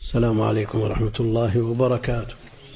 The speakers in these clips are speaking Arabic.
السلام عليكم ورحمة الله وبركاته.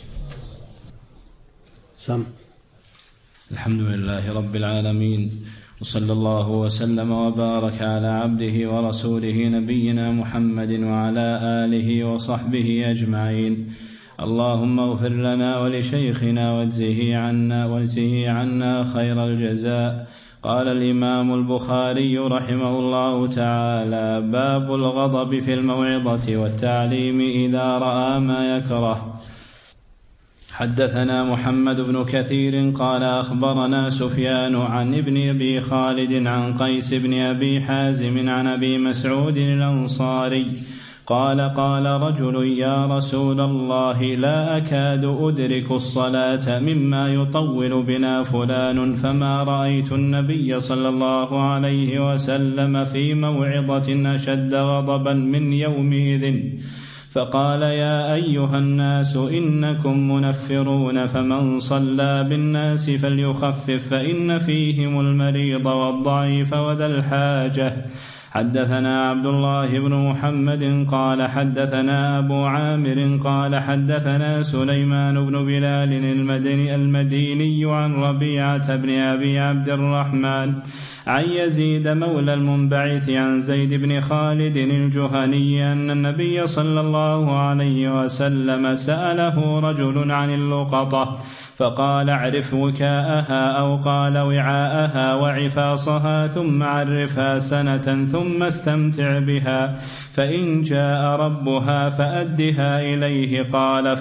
الحمد لله رب العالمين، وصلى الله وسلم وبارك على عبده ورسوله نبينا محمد وعلى آله وصحبه أجمعين. اللهم اغفر لنا ولشيخنا واجزه عنا خير الجزاء. قال الإمام البخاري رحمه الله تعالى: باب الغضب في الموعظة والتعليم إذا رأى ما يكره. حدثنا محمد بن كثير قال أخبرنا سفيان عن ابن أبي خالد عن قيس بن أبي حازم عن أبي مسعود الأنصاري قال: قال رجل: يا رسول الله، لا أكاد أدرك الصلاة مما يطول بنا فلان، فما رأيت النبي صلى الله عليه وسلم في موعظة أشد غضبا من يومئذ. فقال: يا أيها الناس، إنكم منفرون، فمن صلى بالناس فليخفف، فإن فيهم المريض والضعيف وذا الحاجة. حدثنا عبد الله بن محمد قال حدثنا أبو عامر قال حدثنا سليمان بن بلال المديني عن ربيعة بن أبي عبد الرحمن عن يزيد مولى المنبعث عن زيد بن خالد الجهني أن النبي صلى الله عليه وسلم سأله رجل عن اللقطة فقال: اعرف وكاءها، أو قال وعاءها وعفاصها، ثم عرفها سنة ثم استمتع بها، فإن جاء ربها فأدها إليه. قال: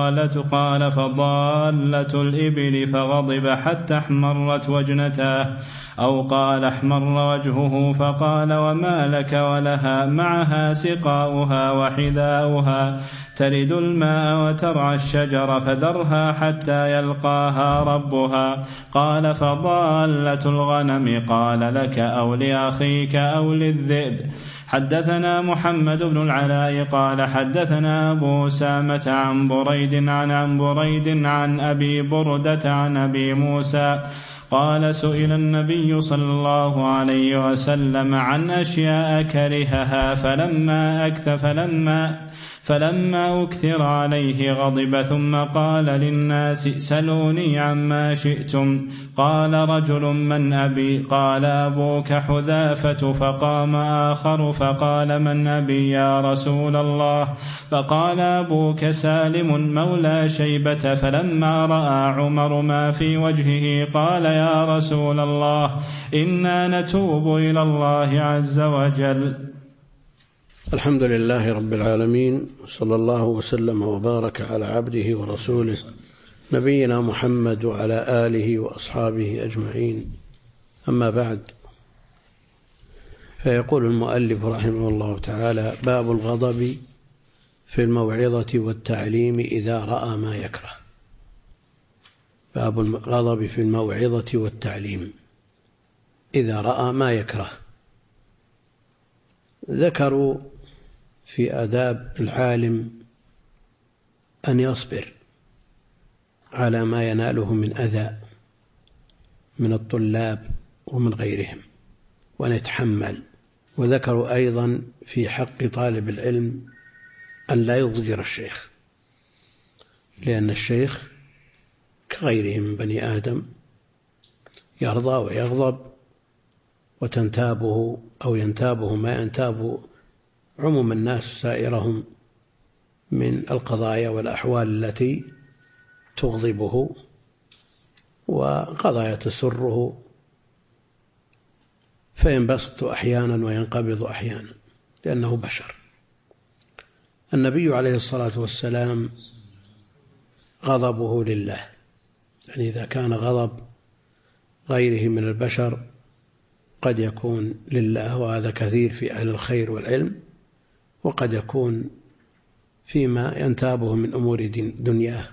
فضالة الإبل، فغضب حتى احمرت وجنتاه، أو قال احمر وجهه، فقال: وما لك ولها؟ معها سقاؤها وحذاؤها، ترد الماء وترعى الشجر، فذرها حتى يلقاها ربها. قال: فضالة الغنم، قال: لك أو لأخيك أو للذئب. حدثنا محمد بن العلاء قال حدثنا أبو أسامة عن بريد عن أبي بردة عن أبي موسى قال: سئل النبي صلى الله عليه وسلم عن أشياء كرهها، فلما أكثر عليه غضب، ثم قال للناس: سلوني عما شئتم. قال رجل: من أبي؟ قال: أبوك حذافة. فقام آخر فقال: من أبي يا رسول الله؟ فقال: أبوك سالم مولى شيبة. فلما رأى عمر ما في وجهه قال: يا رسول الله، إنا نتوب إلى الله عز وجل. الحمد لله رب العالمين، صلى الله وسلم وبارك على عبده ورسوله نبينا محمد وعلى آله وأصحابه أجمعين. أما بعد، فيقول المؤلف رحمه الله تعالى: باب الغضب في الموعظة والتعليم إذا رأى ما يكره. باب الغضب في الموعظة والتعليم إذا رأى ما يكره. ذكروا في آداب العالم أن يصبر على ما يناله من أذى من الطلاب ومن غيرهم، وأن يتحمل. وذكروا أيضا في حق طالب العلم أن لا يضجر الشيخ، لأن الشيخ كغيره من بني آدم يرضى ويغضب، وتنتابه أو ينتابه ما ينتاب عموم الناس سائرهم من القضايا والأحوال التي تغضبه، وقضايا تسره، فينبسط أحيانا وينقبض أحيانا لأنه بشر. النبي عليه الصلاة والسلام غضبه لله، يعني إذا كان غضب غيره من البشر قد يكون لله، وهذا كثير في أهل الخير والعلم، وقد يكون فيما ينتابه من أمور دنياه.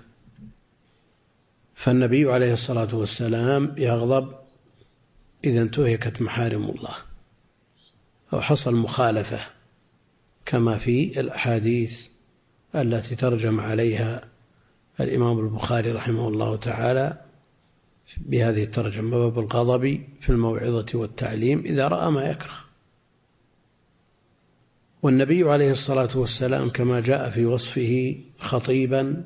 فالنبي عليه الصلاة والسلام يغضب إذا انتهكت محارم الله أو حصل مخالفة، كما في الأحاديث التي ترجم عليها الإمام البخاري رحمه الله تعالى بهذه الترجمة: باب الغضب في الموعظة والتعليم إذا رأى ما يكره. والنبي عليه الصلاة والسلام كما جاء في وصفه خطيبا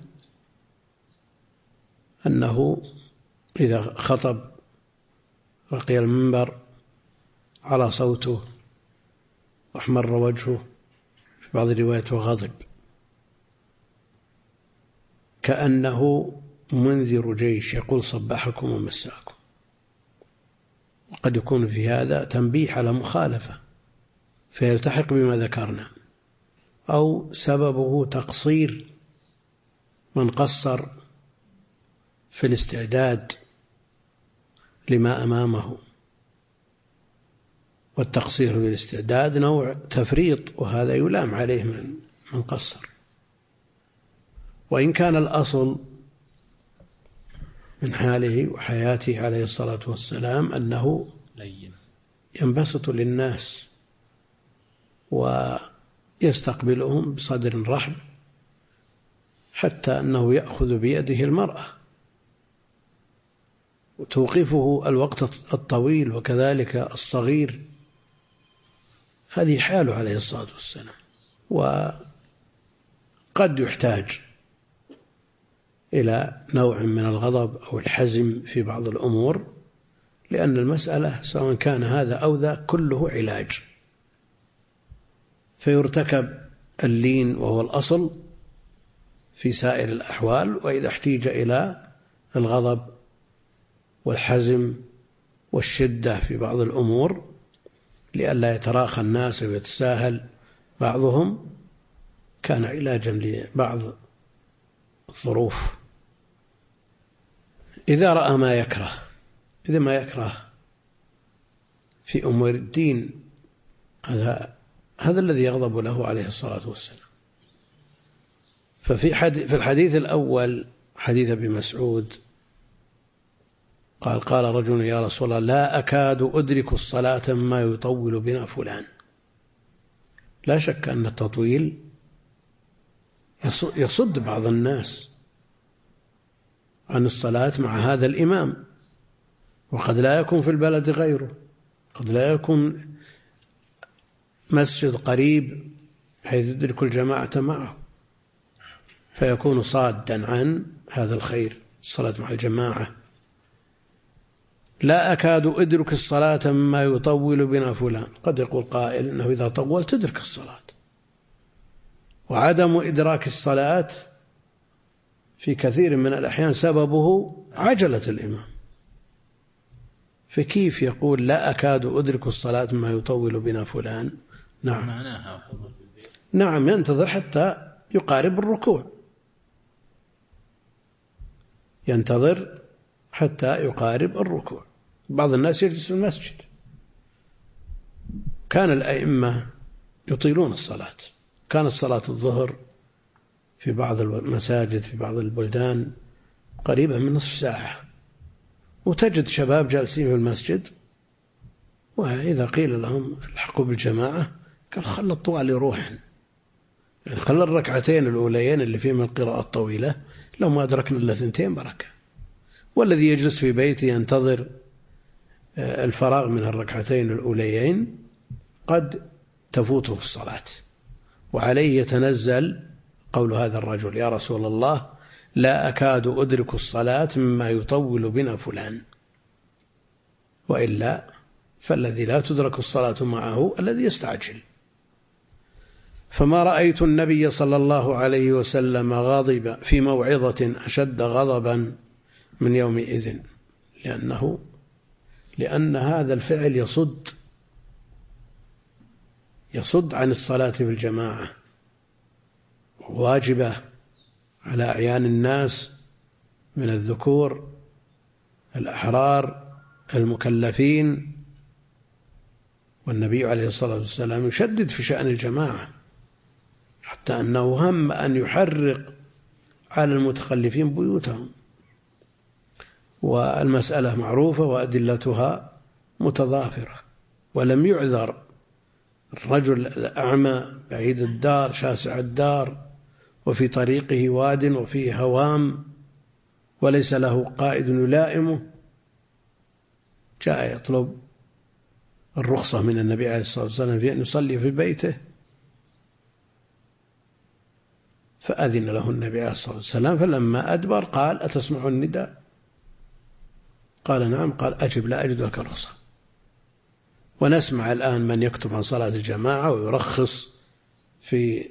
أنه إذا خطب رقي المنبر على صوته واحمر وجهه، في بعض الروايات وغضب، كأنه منذر جيش يقول صبحكم ومساكم. وقد يكون في هذا تنبيه على مخالفة فيلتحق بما ذكرنا، أو سببه تقصير من قصر في الاستعداد لما أمامه، والتقصير في الاستعداد نوع تفريط، وهذا يلام عليه من قصر. وإن كان الأصل من حاله وحياته عليه الصلاة والسلام أنه ينبسط للناس ويستقبلهم بصدر رحب، حتى أنه يأخذ بيده المرأة وتوقفه الوقت الطويل، وكذلك الصغير. هذه حاله عليه الصلاة والسلام. وقد يحتاج إلى نوع من الغضب أو الحزم في بعض الأمور، لأن المسألة سواء كان هذا أو ذا كله علاج، فيرتكب اللين وهو الأصل في سائر الأحوال، وإذا احتيج إلى الغضب والحزم والشدة في بعض الأمور لئلا يتراخى الناس ويتساهل بعضهم، كان علاجا لبعض الظروف. إذا رأى ما يكره، إذا ما يكره في أمور الدين، هذا الذي يغضب له عليه الصلاة والسلام. في الحديث الأول حديث ابن مسعود قال رجل يا رسول الله لا أكاد أدرك الصلاة مما يطول بنا فلان. لا شك أن التطويل يصد بعض الناس عن الصلاة مع هذا الإمام، وقد لا يكون في البلد غيره، قد لا يكون مسجد قريب حيث يدرك الجماعة معه، فيكون صادا عن هذا الخير، الصلاة مع الجماعة. لا أكاد أدرك الصلاة مما يطول بنا فلان. قد يقول قائل إنه إذا طول تدرك الصلاة، وعدم إدراك الصلاة في كثير من الأحيان سببه عجلة الإمام، فكيف يقول لا أكاد أدرك الصلاة مما يطول بنا فلان؟ نعم ينتظر حتى يقارب الركوع، ينتظر حتى يقارب الركوع. بعض الناس يجلس في المسجد. كان الأئمة يطيلون الصلاة، كانت صلاة الظهر في بعض المساجد في بعض البلدان قريبة من نصف ساعة، وتجد شباب جالسين في المسجد، وإذا قيل لهم الحقوا بالجماعة قال خل الطوال يروحن، يعني خل الركعتين الأوليين اللي فيهم القراءة الطويلة لو ما أدركنا إلا 2 بركة. والذي يجلس في بيته ينتظر الفراغ من الركعتين الأوليين قد تفوته الصلاة، وعليه يتنزل قول هذا الرجل يا رسول الله لا أكاد أدرك الصلاة مما يطول بنا فلان. وإلا فالذي لا تدرك الصلاة معه الذي يستعجل. فما رأيت النبي صلى الله عليه وسلم غاضب في موعظة أشد غضبا من يومئذ، لأن هذا الفعل يصد عن الصلاة في الجماعة، واجبة على أعيان الناس من الذكور الأحرار المكلفين. والنبي عليه الصلاة والسلام يشدد في شأن الجماعة، حتى أنه هم أن يحرق على المتخلفين بيوتهم. والمسألة معروفة وأدلتها متضافرة، ولم يعذر الرجل الأعمى بعيد الدار شاسع الدار وفي طريقه واد وفيه هوام وليس له قائد يلائمه، جاء يطلب الرخصة من النبي عليه الصلاة والسلام في أن يصلي في بيته، فأذن له النبي عليه الصلاة والسلام، فلما أدبر قال: أتسمع النداء؟ قال: نعم. قال: أجب، لا أجد لك رخصة. ونسمع الآن من يكتب عن صلاة الجماعة ويرخص في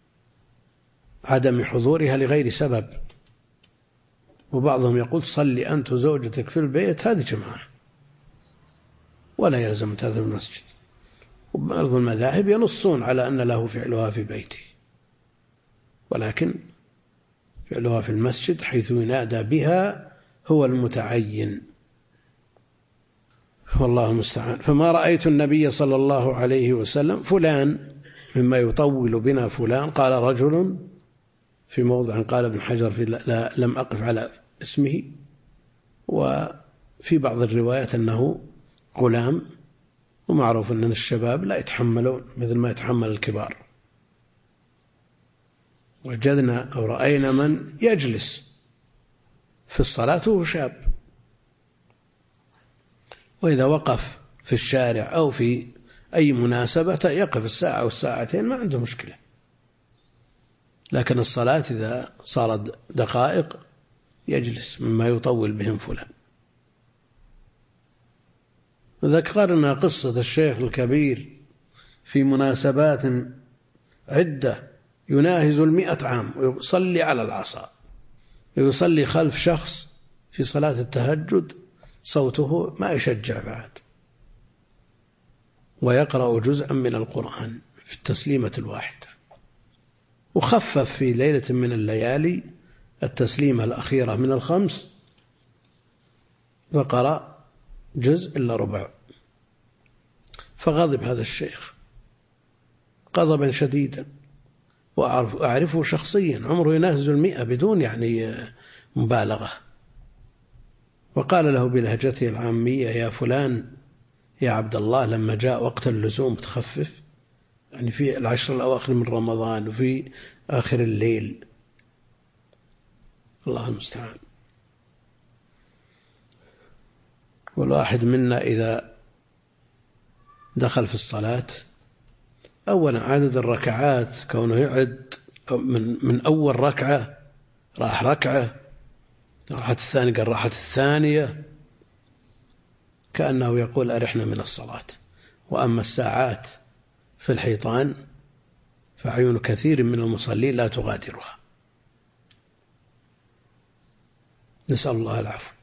عدم حضورها لغير سبب، وبعضهم يقول: صلي أنت وزوجتك في البيت، هذه جماعة ولا يلزم تذهب المسجد. وبعض المذاهب ينصون على أن له فعلها في بيته، ولكن فعلها في المسجد حيث ينادى بها هو المتعين، والله المستعان. فما رأيت النبي صلى الله عليه وسلم فلان مما يطول بنا فلان. قال رجل في موضع، قال ابن حجر في لم أقف على اسمه، وفي بعض الروايات أنه غلام، ومعروف أن الشباب لا يتحملون مثل ما يتحمل الكبار. وجدنا أو رأينا من يجلس في الصلاة وهو شاب، وإذا وقف في الشارع أو في أي مناسبة يقف الساعة أو الساعتين ما عنده مشكلة، لكن الصلاة إذا صارت دقائق يجلس مما يطول بهم فلان. ذكرنا قصة الشيخ الكبير في مناسبات عدة يناهز 100 عام ويصلي على العصا، ويصلي خلف شخص في صلاة التهجد صوته ما يشجع بعد، ويقرأ جزءا من القرآن في التسليمة الواحدة، وخفف في ليلة من الليالي التسليمة الأخيرة من الخمس فقرأ جزء إلا ربع. فغضب هذا الشيخ غضبا شديدا، وأعرفه شخصيا، عمره يناهز 100 بدون يعني مبالغة. وقال له بلهجته العامية: يا فلان، يا عبد الله، لما جاء وقت اللزوم تخفف، يعني في العشر الأواخر من رمضان وفي آخر الليل، الله المستعان. والواحد منا إذا دخل في الصلاة أولا عدد الركعات، كونه يعد من أول ركعة راح ركعة، راحت الثانية قال راحت الثانية، كأنه يقول أرحنا من الصلاة. وأما الساعات في الحيطان فعيون كثير من المصلين لا تغادرها، نسأل الله العفو.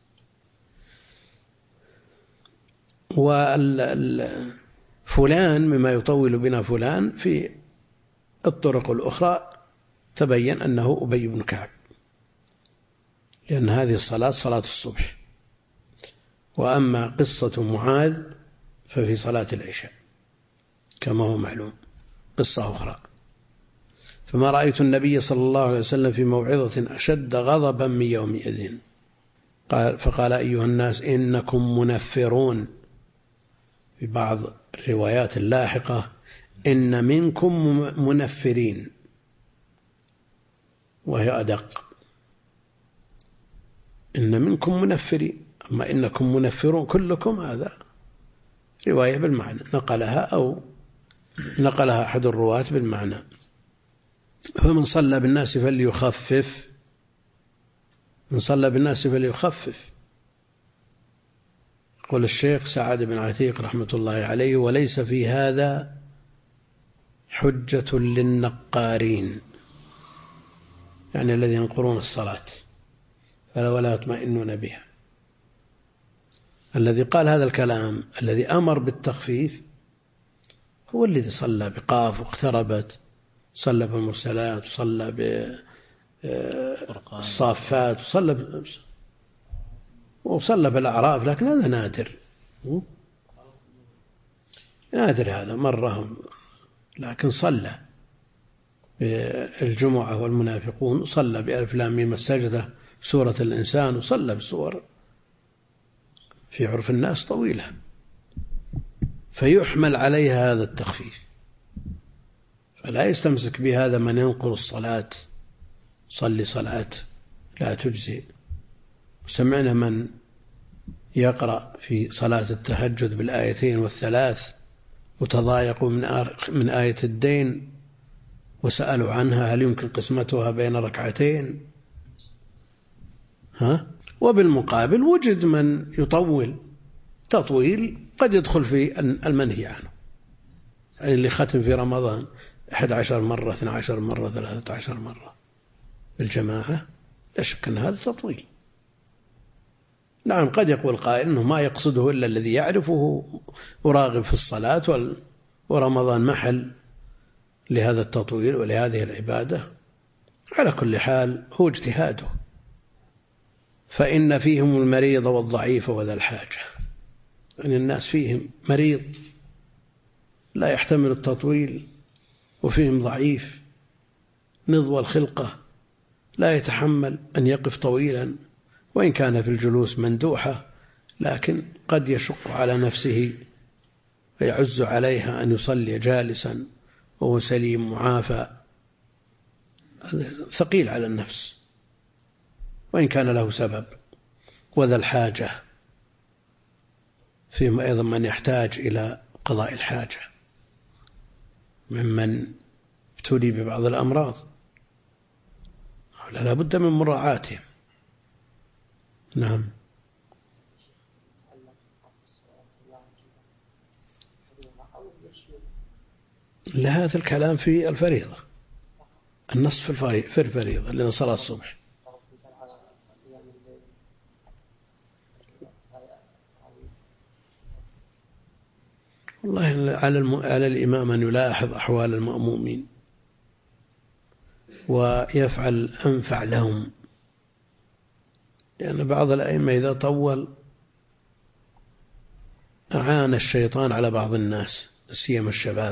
فلان مما يطول بنا فلان في الطرق الأخرى تبين أنه أبي بن كعب، لأن هذه الصلاة صلاة الصبح. وأما قصة معاذ ففي صلاة العشاء كما هو معلوم، قصة أخرى. فما رأيت النبي صلى الله عليه وسلم في موعظة أشد غضبا من يومئذ. فقال: أيها الناس إنكم منفرون. في بعض الروايات اللاحقة: إن منكم منفرين، وهي أدق، إن منكم منفرين. أما إنكم منفرون كلكم، هذا رواية بالمعنى، نقلها أحد الرواة بالمعنى. فمن صلى بالناس فليخفف، من صلى بالناس فليخفف. قال الشيخ سعد بن عتيق رحمة الله عليه: وليس في هذا حجة للنقارين، يعني الذين ينقرون الصلاة ولا يطمئنون بها. الذي قال هذا الكلام، الذي أمر بالتخفيف، هو الذي صلى بقاف واقتربت، صلى بالمرسلات، وصلى بالصافات، وصلى بالأعراف. لكن هذا نادر هذا مرة، لكن صلى بالجمعة والمنافقون، صلى بألف لام ميم السجدة، سورة الإنسان، وصلى بسور في عرف الناس طويلة، فيحمل عليها هذا التخفيف. فلا يستمسك بهذا من ينقر الصلاة، صلي صلاة لا تجزي. وسمعنا من يقرأ في صلاة التهجد بالآيتين والثلاث وتضايقوا من آية الدين وسألوا عنها هل يمكن قسمتها بين ركعتين. وبالمقابل وجد من يطول تطويل قد يدخل في المنهي عنه، يعني اللي ختم في رمضان 11 مرة 12 مرة 13 مرة بالجماعة لا شك أن هذا تطويل. نعم قد يقول قائل أنه ما يقصده إلا الذي يعرفه وراغب في الصلاة، ورمضان محل لهذا التطويل ولهذه العبادة. على كل حال هو اجتهاده، فإن فيهم المريض والضعيف وذا الحاجة، يعني الناس فيهم مريض لا يحتمل التطويل، وفيهم ضعيف نضوى الخلقة لا يتحمل أن يقف طويلا، وإن كان في الجلوس مندوحة لكن قد يشق على نفسه ويعز عليها أن يصلي جالسا وهو سليم معافى، ثقيل على النفس وإن كان له سبب. وذا الحاجة فيهم أيضا من يحتاج إلى قضاء الحاجة ممن ابتلي ببعض الأمراض، لا بد من مراعاتهم. نعم. لهذا الكلام في الفريضة، النص في الفريضة لأن صلاة الصبح. والله على الإمام أن يلاحظ أحوال المأمومين ويفعل أنفع لهم، لأن بعض الأئمة إذا طول أعان الشيطان على بعض الناس، سيما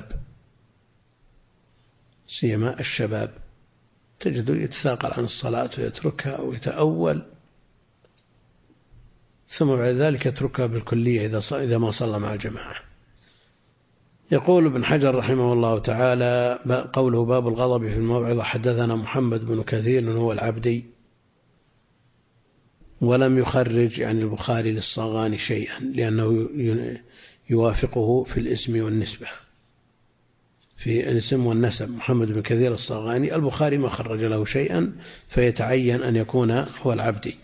الشباب تجده يتثاقل عن الصلاة ويتركها ويتأول، ثم بعد ذلك يتركها بالكلية إذا ما صلى مع الجماعة. يقول ابن حجر رحمه الله تعالى قوله باب الغضب في الموعظة: حدثنا محمد بن كثير هو العبدي، ولم يخرج عن البخاري للصاغاني شيئا لأنه يوافقه في الاسم والنسبة، في الاسم والنسب. محمد بن كثير الصاغاني البخاري ما خرج له شيئا، فيتعين أن يكون هو العبدي.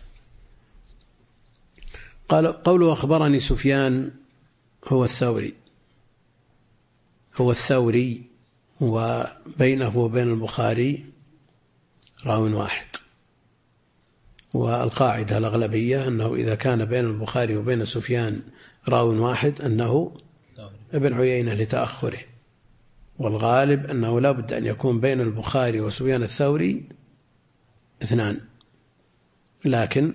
قوله أخبرني سفيان هو الثوري، وبينه وبين البخاري راو واحد، والقاعدة الأغلبية أنه إذا كان بين البخاري وبين سفيان راو واحد أنه ابن عيينة لتأخره، والغالب أنه لا بد أن يكون بين البخاري وسفيان الثوري اثنان، لكن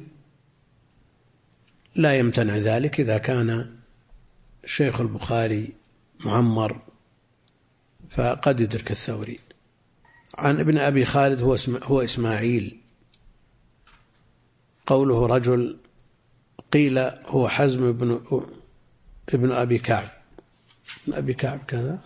لا يمتنع ذلك إذا كان شيخ البخاري معمر فقد يدرك الثوري. عن ابن أبي خالد هو إسماعيل. قوله رجل قيل هو حزم ابن أبي كعب. ابن أبي كعب كذا.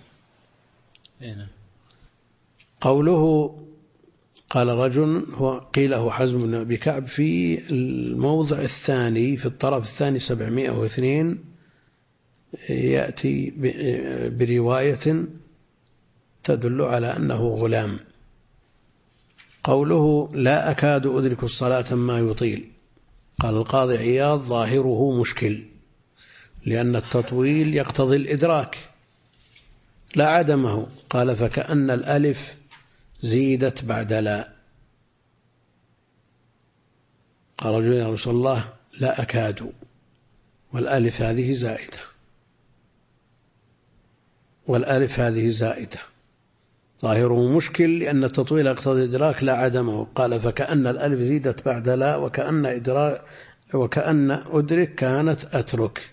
قوله قال رجل قيل هو حزم بن أبي كعب في الموضع الثاني في الطرف الثاني 702 يأتي برواية تدل على أنه غلام. قوله لا أكاد أدرك الصلاة ما يطيل، قال القاضي عياض ظاهره مشكل، لأن التطويل يقتضي الإدراك لا عدمه. قال فكأن الألف زيدت بعد لا. قال رجل يا رسول الله لا أكاد، والألف هذه زائدة، ظاهره مشكل لأن التطويل يقتضي الإدراك لا عدمه. قال فكأن الألف زيدت بعد لا، وكأن أدرك كانت أترك.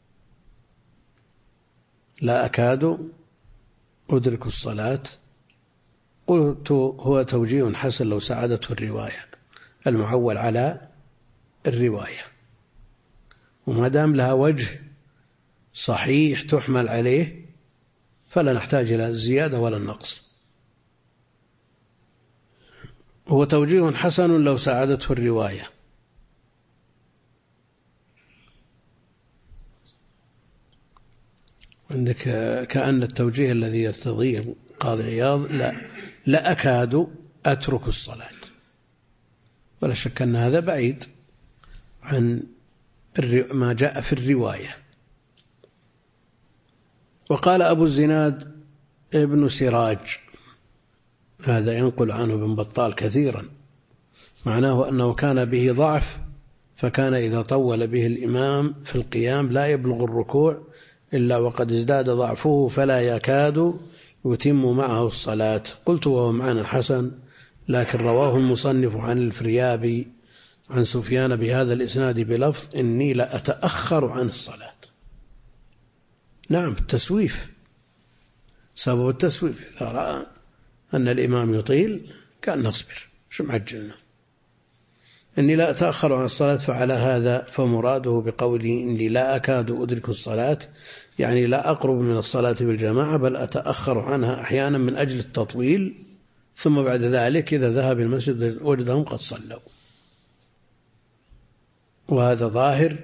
لا أكاد أدرك الصلاة، قلت هو توجيه حسن لو ساعدته الرواية، المعول على الرواية، وما دام لها وجه صحيح تحمل عليه فلا نحتاج إلى الزيادة ولا النقص. هو توجيه حسن لو ساعدته الرواية. عندك كأن التوجيه الذي يرتضيه قاضي عياض لا لأكاد أترك الصلاة. ولا شك أن هذا بعيد عن ما جاء في الرواية. وقال أبو الزناد ابن سراج، هذا ينقل عنه ابن بطال كثيرا، معناه أنه كان به ضعف، فكان إذا طول به الإمام في القيام لا يبلغ الركوع إلا وقد ازداد ضعفه فلا يكاد يتم معه الصلاة. قلت وهو معنى حسن، لكن رواه المصنف عن الفريابي عن سفيان بهذا الإسناد بلفظ إني لأتأخر عن الصلاة. نعم، التسويف، سبب التسويف، إذا رأى أن الإمام يطيل كان نصبر، شو معجلنا. إني لا أتأخر عن الصلاة، فعلى هذا فمراده بقوله إني لا أكاد أدرك الصلاة يعني لا أقرب من الصلاة بالجماعة، بل أتأخر عنها أحيانا من أجل التطويل، ثم بعد ذلك إذا ذهب المسجد وجدهم قد صلوا. وهذا ظاهر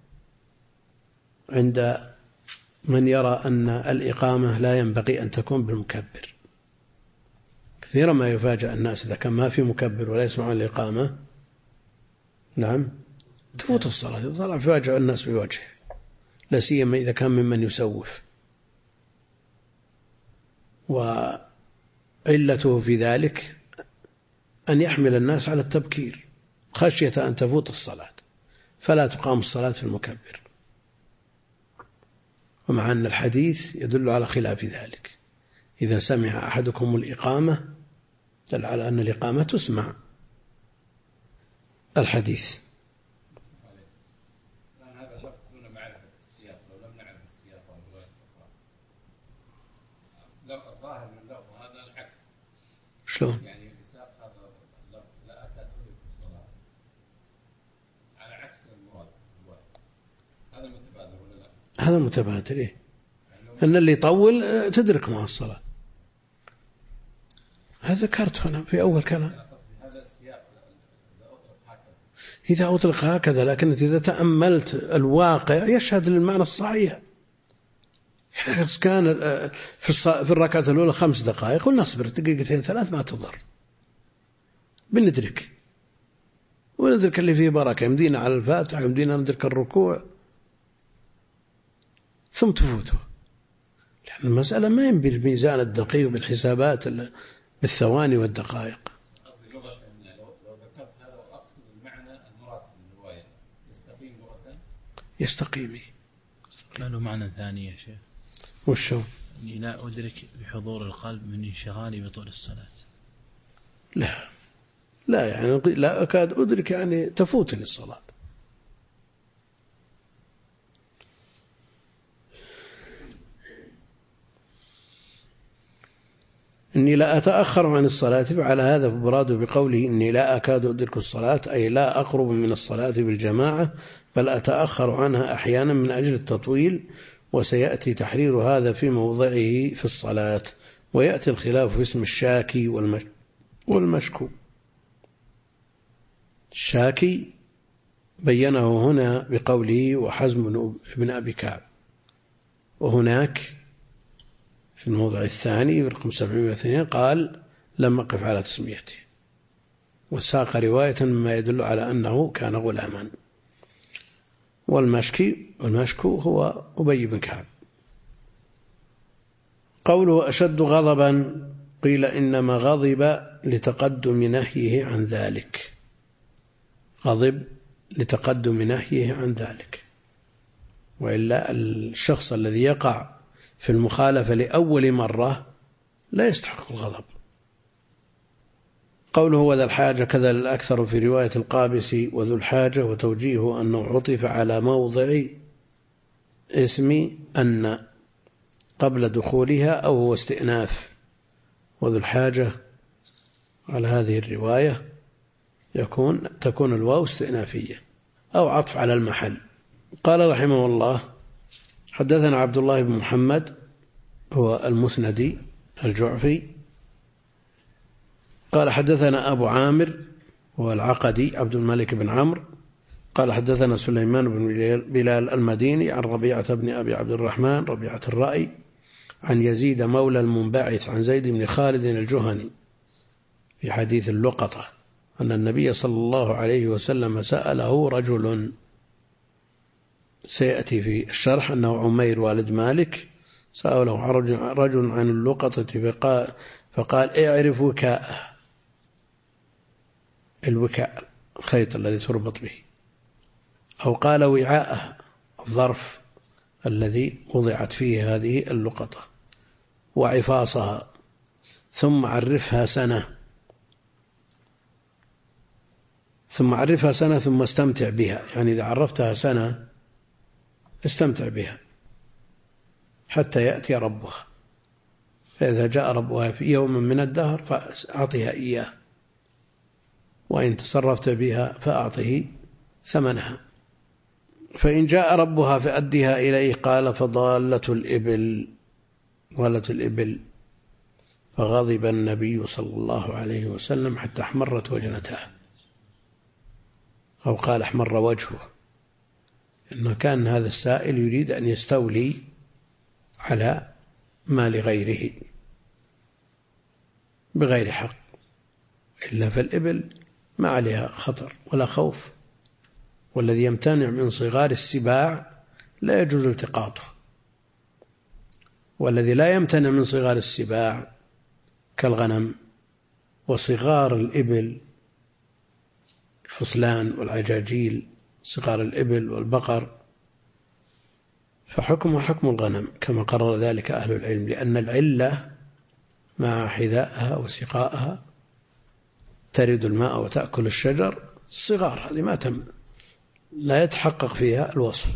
عند من يرى أن الإقامة لا ينبغي أن تكون بالمكبر. كثيرا ما يفاجأ الناس إذا كان ما في مكبر ولا يسمعون الإقامة، نعم، تفوت الصلاة، طلع يفاجأ الناس بوجهه، لا سيما إذا كان ممن يسوف. وعلته في ذلك أن يحمل الناس على التبكير خشية أن تفوت الصلاة، فلا تقام الصلاة في المكبر، ومع أن الحديث يدل على خلاف ذلك. إذا سمع أحدكم الإقامة دل على أن الإقامة تسمع. الحديث الظاهر من اللفظ هذا العكس. شلون؟ يعني ساق هذا اللفظ لا أتدرك الصلاة على عكس المراد. هذا متبادر ولا لا؟ هذا متبادر، إيه؟ أن اللي يطول تدرك معه الصلاة. هذا ذكرت هنا في أول كلام. هذا السياق إذا أطلق هكذا، لكن إذا تأملت الواقع يشهد للمعنى الصحيح. كان في الركعة الأولى 5 دقائق ونصبر دقيقتين 3 ما تضر، بندرك وندرك اللي فيه بركة، يمدينا على الفاتحة، يمدينا ندرك الركوع، ثم تفوته. لأن المسألة ما ينبي الميزان الدقيق بالحسابات بالثواني والدقائق. قصدي لغة، لو ذكرت هذا وأقصد المعنى المراد من الرواية يستقيم لغة. يستقيم. له معنى ثاني يا شيخ. وشو؟ أني لا أدرك بحضور القلب من انشغالي بطول الصلاة. لا يعني لا أكاد أدرك يعني تفوتني الصلاة. إني لا أتأخر عن الصلاة، فعلى هذا فمراده بقوله إني لا أكاد أدرك الصلاة أي لا أقرب من الصلاة بالجماعة، بل أتأخر عنها أحيانا من أجل التطويل. وسيأتي تحرير هذا في موضعه في الصلاة. ويأتي الخلاف في اسم الشاكي والمشكو. الشاكي بينه هنا بقوله وحزم بن أبي كعب، وهناك في الموضع الثاني رقم 702 قال لم أقف على تسميته، وساق رواية مما يدل على أنه كان غلاما. والمشكو هو أبي بن كعب. قوله أشد غضبا، قيل إنما غضب لتقدم نهيه عن ذلك، غضب لتقدم نهيه عن ذلك، وإلا الشخص الذي يقع في المخالفة لأول مرة لا يستحق الغضب. قوله وذا الحاجة كذا الأكثر في رواية القابسي وذو الحاجة، وتوجيهه أنه عطف على موضع اسم أن قبل دخولها أو هو استئناف، وذو الحاجة على هذه الرواية تكون الواو استئنافية أو عطف على المحل. قال رحمه الله حدثنا عبد الله بن محمد هو المسندي الجعفي قال حدثنا أبو عامر هو العقدي عبد الملك بن عمرو قال حدثنا سليمان بن بلال المديني عن ربيعة بن أبي عبد الرحمن ربيعة الرأي عن يزيد مولى المنبعث عن زيد بن خالد الجهني في حديث اللقطة أن النبي صلى الله عليه وسلم سأله رجل، سيأتي في الشرح أنه عمير والد مالك، سأله رجل عن اللقطة فقال اعرف وكاءه، الوكاء الخيط الذي تربط به، أو قال وعاءه الظرف الذي وضعت فيه هذه اللقطة، وعفاصها، ثم عرفها سنة، ثم استمتع بها، يعني إذا عرفتها سنة استمتع بها حتى يأتي ربها، فإذا جاء ربها في يوم من الدهر فأعطيها إياه، وإن تصرفت بها فأعطه ثمنها، فإن جاء ربها فأدها إليه. قال فضالة الإبل، فغضب النبي صلى الله عليه وسلم حتى احمرت وجنتها، أو قال احمر وجهه، إنه كان هذا السائل يريد أن يستولي على مال غيره بغير حق، إلا فالإبل ما عليها خطر ولا خوف، والذي يمتنع من صغار السباع لا يجوز التقاطه، والذي لا يمتنع من صغار السباع كالغنم وصغار الإبل، الفصلان والعجاجيل، صغار الإبل والبقر، فحكمه حكم الغنم كما قرر ذلك أهل العلم، لأن العلة مع حذائها وسقائها ترد الماء وتأكل الشجر، الصغار هذه ما لا يتحقق فيها الوصف.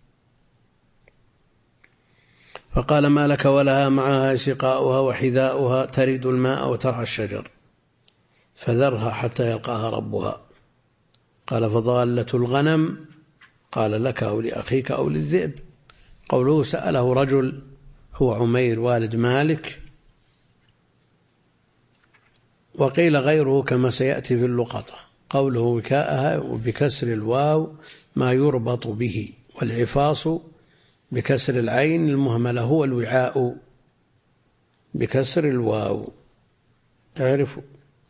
فقال ما لك ولها معها سقاؤها وحذاؤها ترد الماء وترعى الشجر، فذرها حتى يلقاها ربها. قال فضالة الغنم، قال لك أو لأخيك أو للذئب. قوله سأله رجل هو عمير والد مالك، وقيل غيره كما سيأتي في اللقطة. قوله وكاءها بكسر الواو ما يربط به، والعفاص بكسر العين المهملة هو الوعاء بكسر الواو، تعرفوا.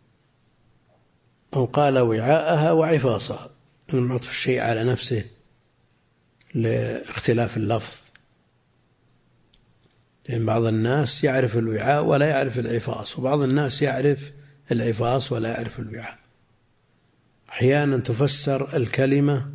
أو قال وعاءها وعفاصها، المعطف الشيء على نفسه لاختلاف اللفظ، لأن بعض الناس يعرف الوعاء ولا يعرف العفاص، وبعض الناس يعرف العفاص ولا يعرف الوعاء. أحيانا تفسر الكلمة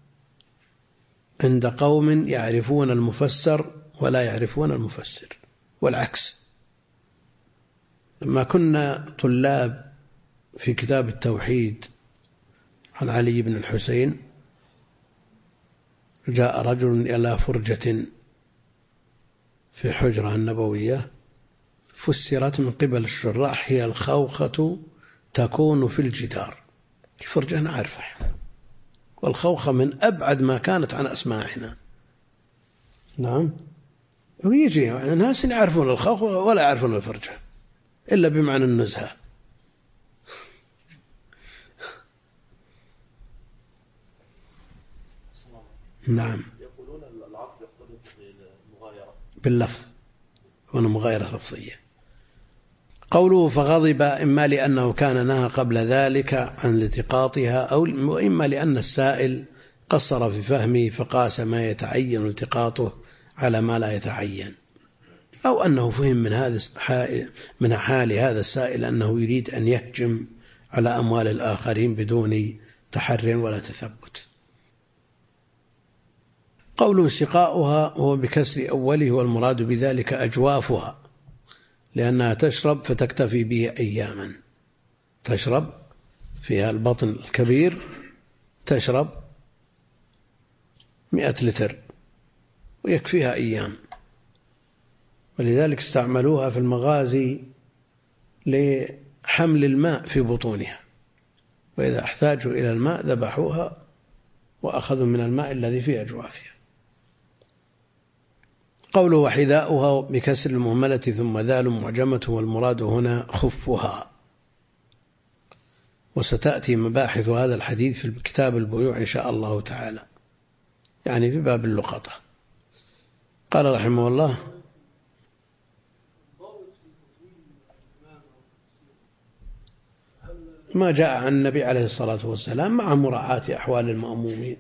عند قوم يعرفون المفسر ولا يعرفون المفسر، والعكس. لما كنا طلاب في كتاب التوحيد عن علي بن الحسين، جاء رجل إلى فرجة في حجرة النبوية، فسرت من قبل الشراح هي الخوخة تكون في الجدار. الفرجة نعرفه، والخوخة من أبعد ما كانت عن أسماعنا. نعم، ويجي ناس يعرفون الخوخة ولا يعرفون الفرجة إلا بمعنى النزهة. نعم، يقولون العطف يقتضي المغايرة باللفظ، هنا مغايرة لفظية. قوله فغضب إما لأنه كان نهى قبل ذلك عن التقاطها، أو إما لأن السائل قصر في فهمه فقاس ما يتعين التقاطه على ما لا يتعين، أو أنه فهم من حال هذا السائل أنه يريد أن يهجم على أموال الآخرين بدون تحر ولا تثبت. قوله سقاؤها هو بكسر أوله، والمراد بذلك أجوافها، لأنها تشرب فتكتفي به أياما، تشرب فيها البطن الكبير، تشرب 100 لتر ويكفيها أيام، ولذلك استعملوها في المغازي لحمل الماء في بطونها، وإذا احتاجوا إلى الماء ذبحوها وأخذوا من الماء الذي في أجوافها. قوله وحذاؤها بكسر المهملة ثم ذال معجمة، والمراد هنا خفها. وستأتي مباحث هذا الحديث في كتاب البيوع إن شاء الله تعالى، يعني في باب اللقطة. قال رحمه الله ما جاء عن النبي عليه الصلاة والسلام مع مراعاة أحوال المأمومين.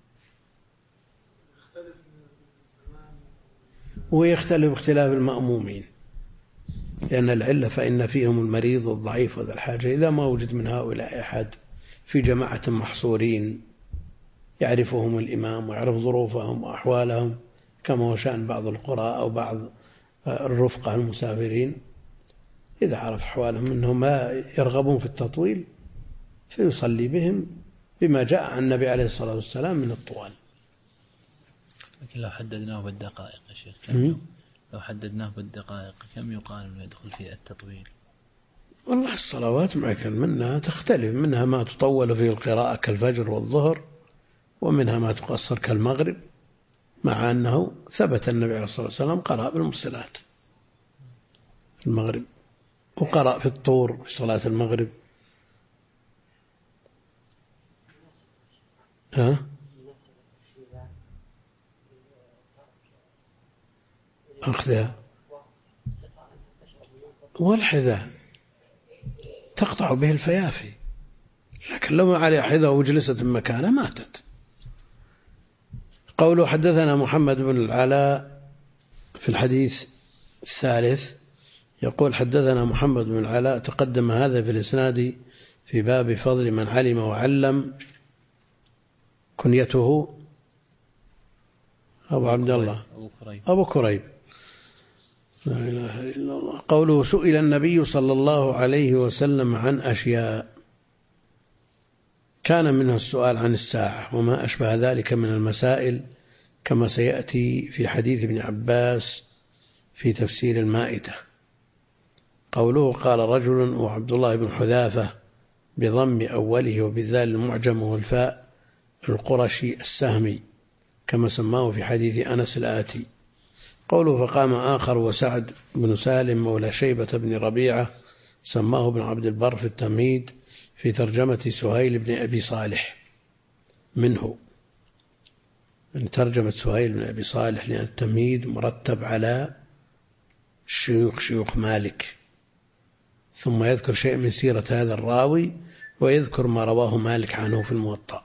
ويختلف اختلاف المأمومين، لأن العلة فإن فيهم المريض والضعيف وذا الحاجة. إذا ما وجد من هؤلاء أحد في جماعة محصورين يعرفهم الإمام ويعرف ظروفهم وأحوالهم، كما هو شأن بعض القرى أو بعض الرفقة المسافرين، إذا عرف أحوالهم أنهم ما يرغبون في التطويل فيصلي بهم بما جاء عن النبي عليه الصلاة والسلام من الطوال. لكن لو حددناه بالدقائق يا شيخ لو حددناه بالدقائق كم يقال أنه يدخل في التطويل؟ والله الصلوات معك منها تختلف، منها ما تطول فيه القراءة كالفجر والظهر، ومنها ما تقصر كالمغرب، مع أنه ثبت النبي عليه الصلاة والسلام قرأ بالمرسلات في المغرب، وقرأ في الطور في صلاة المغرب. أخذها والحذاء تقطع به الفيافي، لكن لو ما عليه حذاء وجلست مكانه ماتت. قوله حدثنا محمد بن العلاء في الحديث الثالث يقول حدثنا محمد بن العلاء تقدم هذا في الإسناد في باب فضل من علم وعلم، كنيته أبو عبد الله أبو كريب لا إله إلا الله. قوله سئل النبي صلى الله عليه وسلم عن أشياء كان منها السؤال عن الساعة وما أشبه ذلك من المسائل، كما سيأتي في حديث ابن عباس في تفسير المائدة. قوله قال رجل وعبد الله بن حذافة بضم أوله وبالذال المعجم والفاء القرشي السهمي، كما سماه في حديث أنس الآتي. قوله فقام آخر وسعد بن سالم مولى شيبة بن ربيعة، سماه ابن عبد البر في التمهيد في ترجمة سهيل بن أبي صالح منه، من ترجمة سهيل بن أبي صالح، لأن التمهيد مرتب على شيوخ مالك، ثم يذكر شيء من سيرة هذا الراوي ويذكر ما رواه مالك عنه في الموطأ.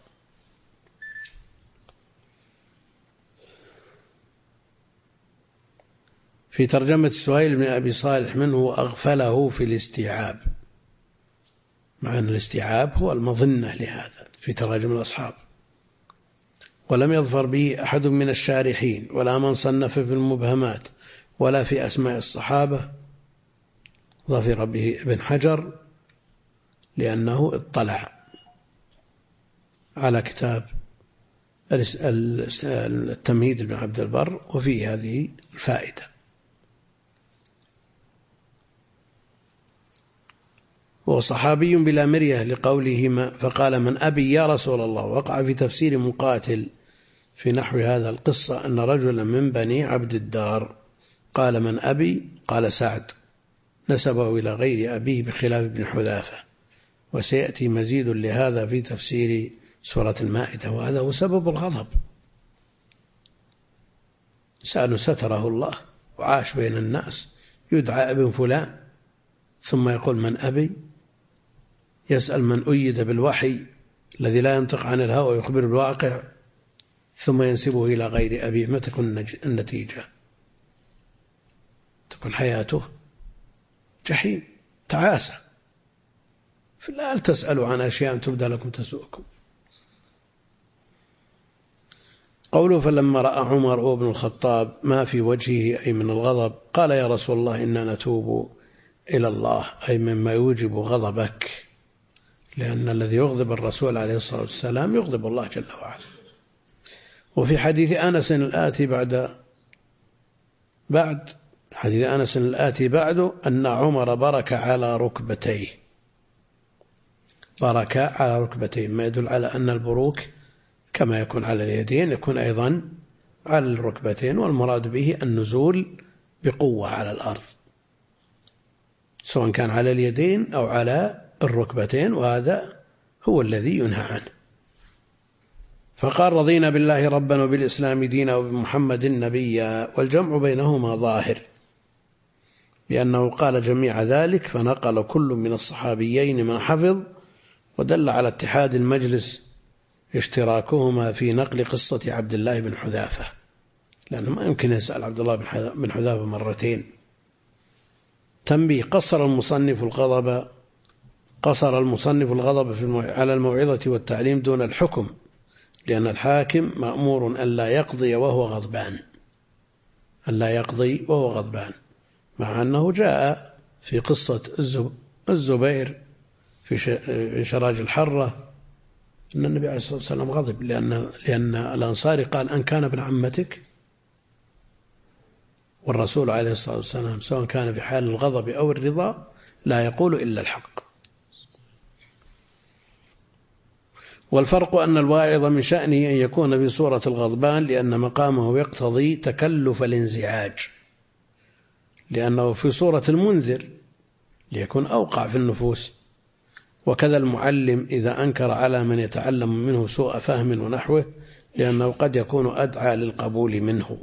في ترجمة سهيل بن أبي صالح منه وأغفله في الاستيعاب، مع أن الاستيعاب هو المظنة لهذا في تراجم الأصحاب، ولم يظفر به أحد من الشارحين ولا من صنف في المبهمات ولا في أسماء الصحابة. ظفر به ابن حجر لأنه اطلع على كتاب التمهيد بن عبد البر وفيه هذه الفائدة. وصحابي بلا مرية لقوله فقال من أبي يا رسول الله. وقع في تفسير مقاتل في نحو هذا القصة أن رجلا من بني عبد الدار قال من أبي، قال سعد، نسبه إلى غير أبيه بخلاف ابن حذافة. وسيأتي مزيد لهذا في تفسير سورة المائدة، وهذا هو سبب الغضب. إنسان ستره الله وعاش بين الناس يدعى ابن فلان ثم يقول من أبي، يسأل من أيد بالوحي الذي لا ينطق عن الهوى ويخبر بالواقع ثم ينسبه إلى غير أبيه، ما تكون النتيجة؟ تكون حياته جحيم تعاسة. فلا تسألوا عن أشياء تبدى لكم تسؤكم. قوله فلما رأى عمر وابن الخطاب ما في وجهه أي من الغضب قال يا رسول الله إنا نتوب إلى الله، أي مما يوجب غضبك، لأن الذي يغضب الرسول عليه الصلاة والسلام يغضب الله جل وعلا. وفي حديث أنس الآتي بعد حديث أنس الآتي بعده أن عمر برك على ركبتيه، برك على ركبتيه، ما يدل على أن البروك كما يكون على اليدين يكون أيضا على الركبتين، والمراد به النزول بقوة على الأرض سواء كان على اليدين أو على الركبتين، وهذا هو الذي ينهى عنه. فقال رضينا بالله ربا وبالإسلام دينا وبمحمد نبيا، والجمع بينهما ظاهر لأنه قال جميع ذلك فنقل كل من الصحابيين ما حفظ ودل على اتحاد المجلس اشتراكهما في نقل قصة عبد الله بن حذافة، لأنه ما يمكن يسأل عبد الله بن حذافة مرتين. تنبيه: قصر المصنف الغضب على الموعظة والتعليم دون الحكم، لأن الحاكم مأمور أن لا يقضي وهو غضبان، مع أنه جاء في قصة الزبير في شراج الحرة أن النبي عليه الصلاة والسلام غضب لأن الأنصاري قال: أن كان ابن عمتك. والرسول عليه الصلاة والسلام سواء كان في حال الغضب أو الرضا لا يقول إلا الحق. والفرق أن الواعظ من شأنه أن يكون بصورة الغضبان، لأن مقامه يقتضي تكلف الانزعاج، لأنه في صورة المنذر ليكون أوقع في النفوس. وكذا المعلم إذا أنكر على من يتعلم منه سوء فهم ونحوه، لأنه قد يكون أدعى للقبول منه،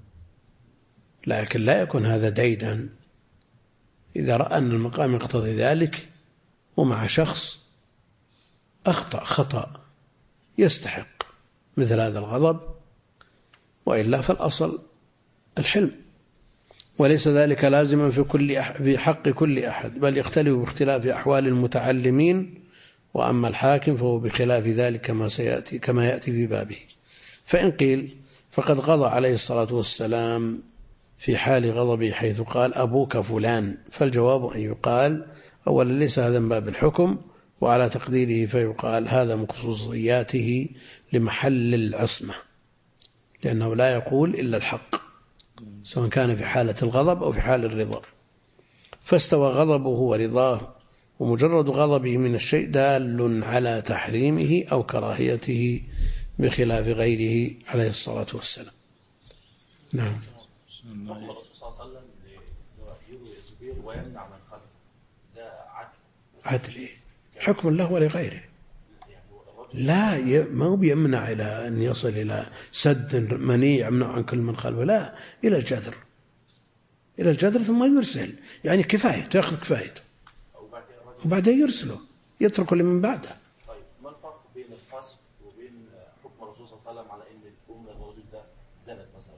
لكن لا يكون هذا ديدا إذا رأى أن المقام يقتضي ذلك ومع شخص أخطأ خطأ يستحق مثل هذا الغضب، وإلا فالأصل الحلم. وليس ذلك لازما في حق كل أحد، بل يختلف باختلاف أحوال المتعلمين. وأما الحاكم فهو بخلاف ذلك كما يأتي في بابه. فإن قيل فقد قضى عليه الصلاة والسلام في حال غضبه حيث قال: أبوك فلان، فالجواب أن يقال: أولا ليس هذا من باب الحكم، وعلى تقديره فيقال هذا من خصوصياته لمحل العصمة، لأنه لا يقول إلا الحق سواء كان في حالة الغضب أو في حال الرضا. فاستوى غضبه ورضاه، ومجرد غضبه من الشيء دال على تحريمه أو كراهيته بخلاف غيره عليه الصلاة والسلام. نعم. الرسول صلى الله عليه وسلم يروي الزبير ويمنع من خلفه، ده عدل إيه؟ حكم له ولغيره. لا ما هو بيمنع إلى أن يصل إلى سد منيع يمنع عن كل من خلفه، لا، إلى الجدر ثم يرسل، يعني كفاية تأخذ كفايته وبعدين يرسله يترك لمن بعده. طيب ما الفرق بين القذف وبين حكم الرسول صلى الله عليه وسلم على أن الأم الرجل ده زنت مثلا؟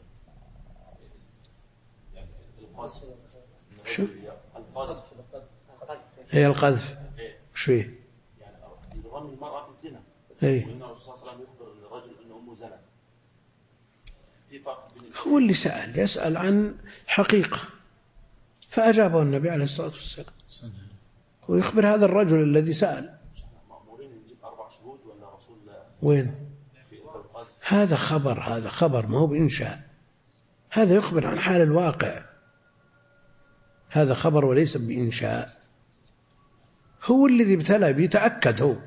يعني القذف شو؟ القذف هي القذف شو فيه؟ يعني يظن المرأة في الزنا، وإن الرسول صلى الله عليه وسلم يخبر الرجل أن أمه زنت. في فرق بين هو اللي يسأل عن حقيقة، فأجابه النبي عليه الصلاة والسلام، ويخبر هذا الرجل الذي سأل. مأمورين نجيب 4 شهود ولا رسول وين؟ هذا خبر ما هو بإنشاء، هذا يخبر عن حال الواقع، هذا خبر وليس بإنشاء. هو الذي ابتلى بيتأكد هو.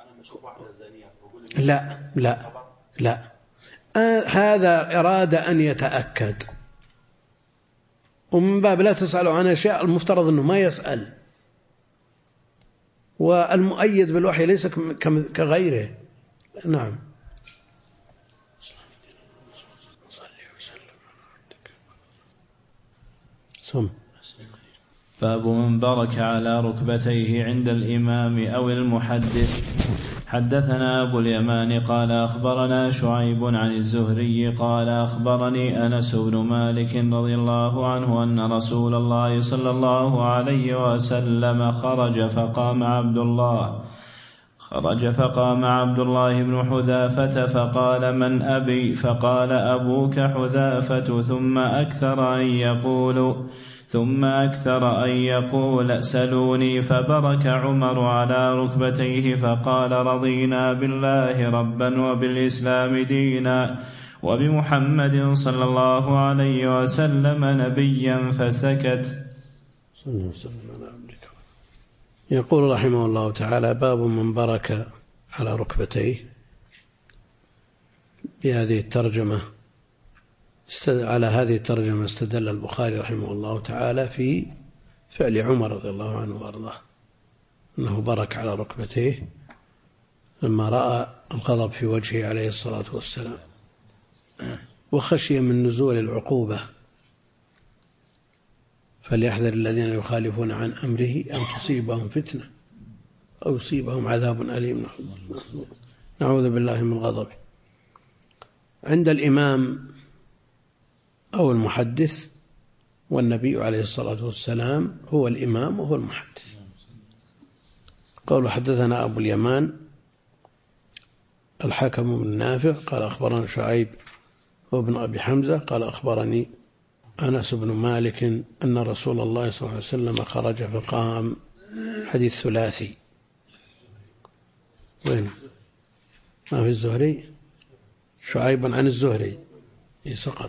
لا هذا أراد أن يتأكد، ومن باب لا تسألوا عن أشياء المفترض أنه ما يسأل. والمؤيد بالوحي ليس كغيره. نعم. باب من برك على ركبتيه عند الإمام أو المحدث. حدثنا أبو اليمان قال أخبرنا شعيب عن الزهري قال أخبرني أنس بن مالك رضي الله عنه أن رسول الله صلى الله عليه وسلم خرج فقام عبد الله بن حذافة فقال: من أبي؟ فقال: أبوك حذافة. ثم أكثر أن يقول: سلوني. فبرك عمر على ركبتيه فقال: رضينا بالله ربا وبالإسلام دينا وبمحمد صلى الله عليه وسلم نبيا، فسكت. يقول رحمه الله تعالى: باب من برك على ركبتيه. بهذه الترجمة على هذه الترجمة استدل البخاري رحمه الله تعالى في فعل عمر رضي الله عنه وارضاه، أنه برك على ركبتيه لما رأى الغضب في وجهه عليه الصلاة والسلام، وخشي من نزول العقوبة. فليحذر الذين يخالفون عن أمره أن تصيبهم فتنة أو يصيبهم عذاب أليم، نعوذ بالله من غضبه. عند الإمام أو المحدث، والنبي عليه الصلاة والسلام هو الإمام وهو المحدث. قال حدثنا أبو اليمان الحكم بن نافع قال أخبرنا شعيب وابن أبي حمزة قال أخبرني أنس بن مالك أن رسول الله صلى الله عليه وسلم خرج فقام. حديث ثلاثي. وين؟ ما في الزهري؟ شعيب عن الزهري سقط.